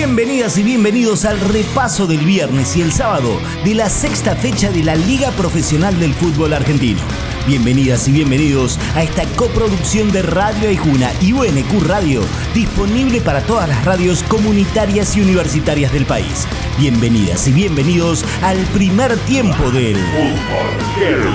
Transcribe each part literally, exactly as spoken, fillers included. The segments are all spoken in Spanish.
Bienvenidas y bienvenidos al repaso del viernes y el sábado de la sexta fecha de la Liga Profesional del Fútbol Argentino. Bienvenidas y bienvenidos a esta coproducción de Radio Aijuna y U N Q Radio, disponible para todas las radios comunitarias y universitarias del país. Bienvenidas y bienvenidos al primer tiempo del Fútbol.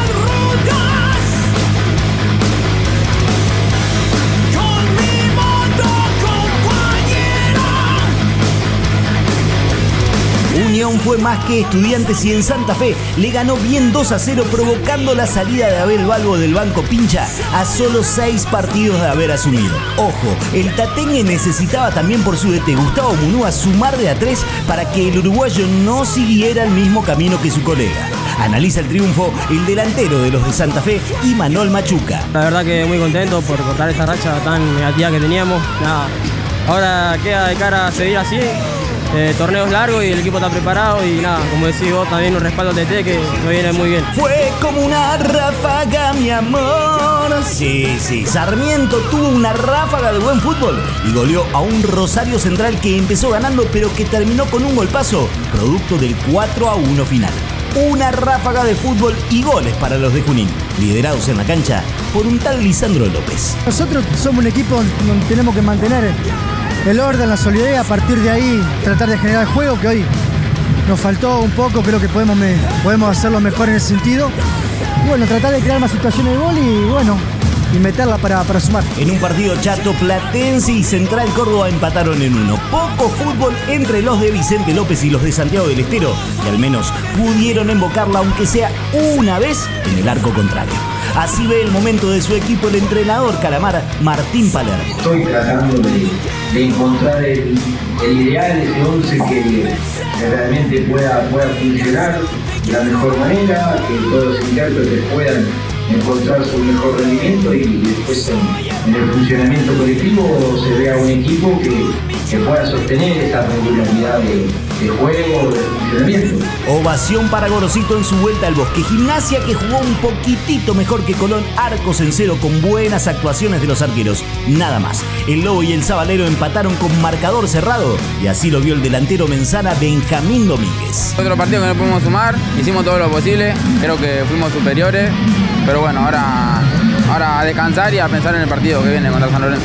Unión fue más que Estudiantes y en Santa Fe le ganó bien dos a cero, provocando la salida de Abel Balbo del banco pincha a solo seis partidos de haber asumido. Ojo, el tateñe necesitaba también por su D T Gustavo Munúa sumar de a tres para que el uruguayo no siguiera el mismo camino que su colega. Analiza el triunfo el delantero de los de Santa Fe, Imanol Machuca. La verdad que muy contento por cortar esa racha tan negativa que teníamos. Nada, ahora queda de cara a seguir así. Eh, torneos largos y el equipo está preparado y nada, como decís vos, también un respaldo de T T que nos viene muy bien. Fue como una ráfaga, mi amor. Sí, sí, Sarmiento tuvo una ráfaga de buen fútbol y goleó a un Rosario Central que empezó ganando pero que terminó con un golpazo, producto del cuatro a uno final. Una ráfaga de fútbol y goles para los de Junín, liderados en la cancha por un tal Lisandro López. Nosotros somos un equipo donde tenemos que mantener el orden, la solidez, a partir de ahí tratar de generar juego, que hoy nos faltó un poco, creo que podemos, me, podemos hacerlo mejor en ese sentido. Y bueno, tratar de crear más situaciones de gol y bueno, y meterla para, para sumar. En un partido chato, Platense y Central Córdoba empataron en uno. Poco fútbol entre los de Vicente López y los de Santiago del Estero, que al menos pudieron invocarla aunque sea una vez en el arco contrario. Así ve el momento de su equipo el entrenador calamar Martín Palermo. Estoy tratando de, de encontrar el, el ideal, ese once que, que realmente pueda, pueda funcionar de la mejor manera, que todos los intérpretes puedan encontrar su mejor rendimiento y después en, en el funcionamiento colectivo se vea un equipo que, que pueda sostener esa regularidad de, de juego, de funcionamiento. Ovación para Gorosito en su vuelta al Bosque. Gimnasia que jugó un poquitito mejor que Colón, arcos en cero con buenas actuaciones de los arqueros. Nada más. El Lobo y el Sabalero empataron con marcador cerrado y así lo vio el delantero menzana Benjamín Domínguez. Otro partido que no pudimos sumar, hicimos todo lo posible, creo que fuimos superiores, pero bueno, ahora, ahora a descansar y a pensar en el partido que viene contra San Lorenzo.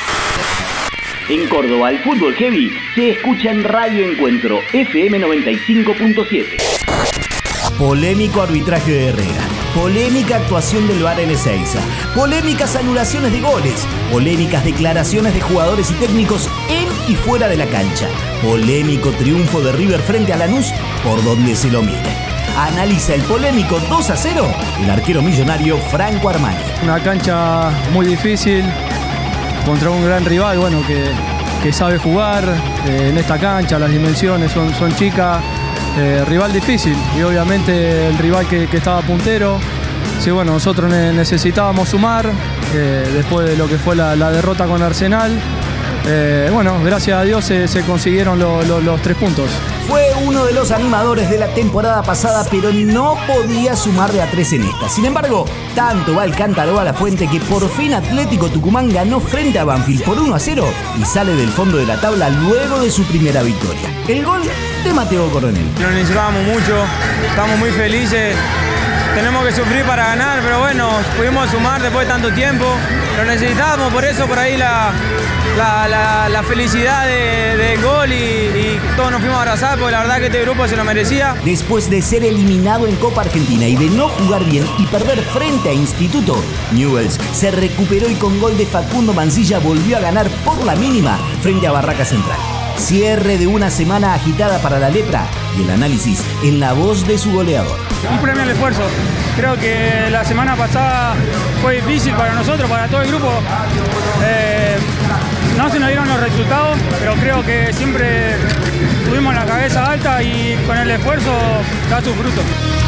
En Córdoba, el fútbol heavy se escucha en Radio Encuentro, F M noventa y cinco punto siete. Polémico arbitraje de Herrera, polémica actuación del V A R en Ezeiza, polémicas anulaciones de goles, polémicas declaraciones de jugadores y técnicos en y fuera de la cancha, polémico triunfo de River frente a Lanús por donde se lo mire. Analiza el polémico dos a cero el arquero millonario Franco Armani. Una cancha muy difícil contra un gran rival, bueno, que, que sabe jugar eh, en esta cancha, las dimensiones son, son chicas, eh, rival difícil y obviamente el rival que, que estaba puntero. Sí, bueno, nosotros ne- necesitábamos sumar eh, después de lo que fue la, la derrota con Arsenal. Eh, bueno, gracias a Dios se, se consiguieron lo, lo, los tres puntos. Fue uno de los animadores de la temporada pasada, pero no podía sumar de a tres en esta. Sin embargo, tanto va el cántaro a la fuente que por fin Atlético Tucumán ganó frente a Banfield por uno a cero y sale del fondo de la tabla luego de su primera victoria. El gol de Mateo Coronel. Lo necesitábamos mucho, estamos muy felices. Tenemos que sufrir para ganar, pero bueno, pudimos sumar después de tanto tiempo. Lo necesitábamos, por eso por ahí la, la, la, la felicidad de, de gol y, y todos nos fuimos a abrazar, porque la verdad que este grupo se lo merecía. Después de ser eliminado en Copa Argentina y de no jugar bien y perder frente a Instituto, Newell's se recuperó y con gol de Facundo Mancilla volvió a ganar por la mínima frente a Barraca Central. Cierre de una semana agitada para la Lepra y el análisis en la voz de su goleador. Un premio al esfuerzo. Creo que la semana pasada fue difícil para nosotros, para todo el grupo. Eh, no se nos dieron los resultados, pero creo que siempre tuvimos la cabeza alta y con el esfuerzo da su fruto.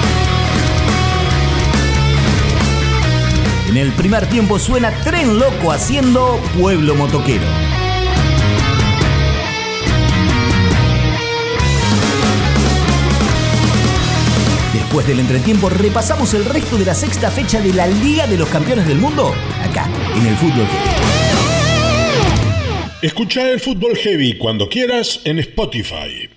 En el primer tiempo suena Tren Loco haciendo Pueblo Motoquero. Después del entretiempo repasamos el resto de la sexta fecha de la Liga de los Campeones del Mundo, acá, en el Fútbol Heavy. Escucha el Fútbol Heavy cuando quieras en Spotify.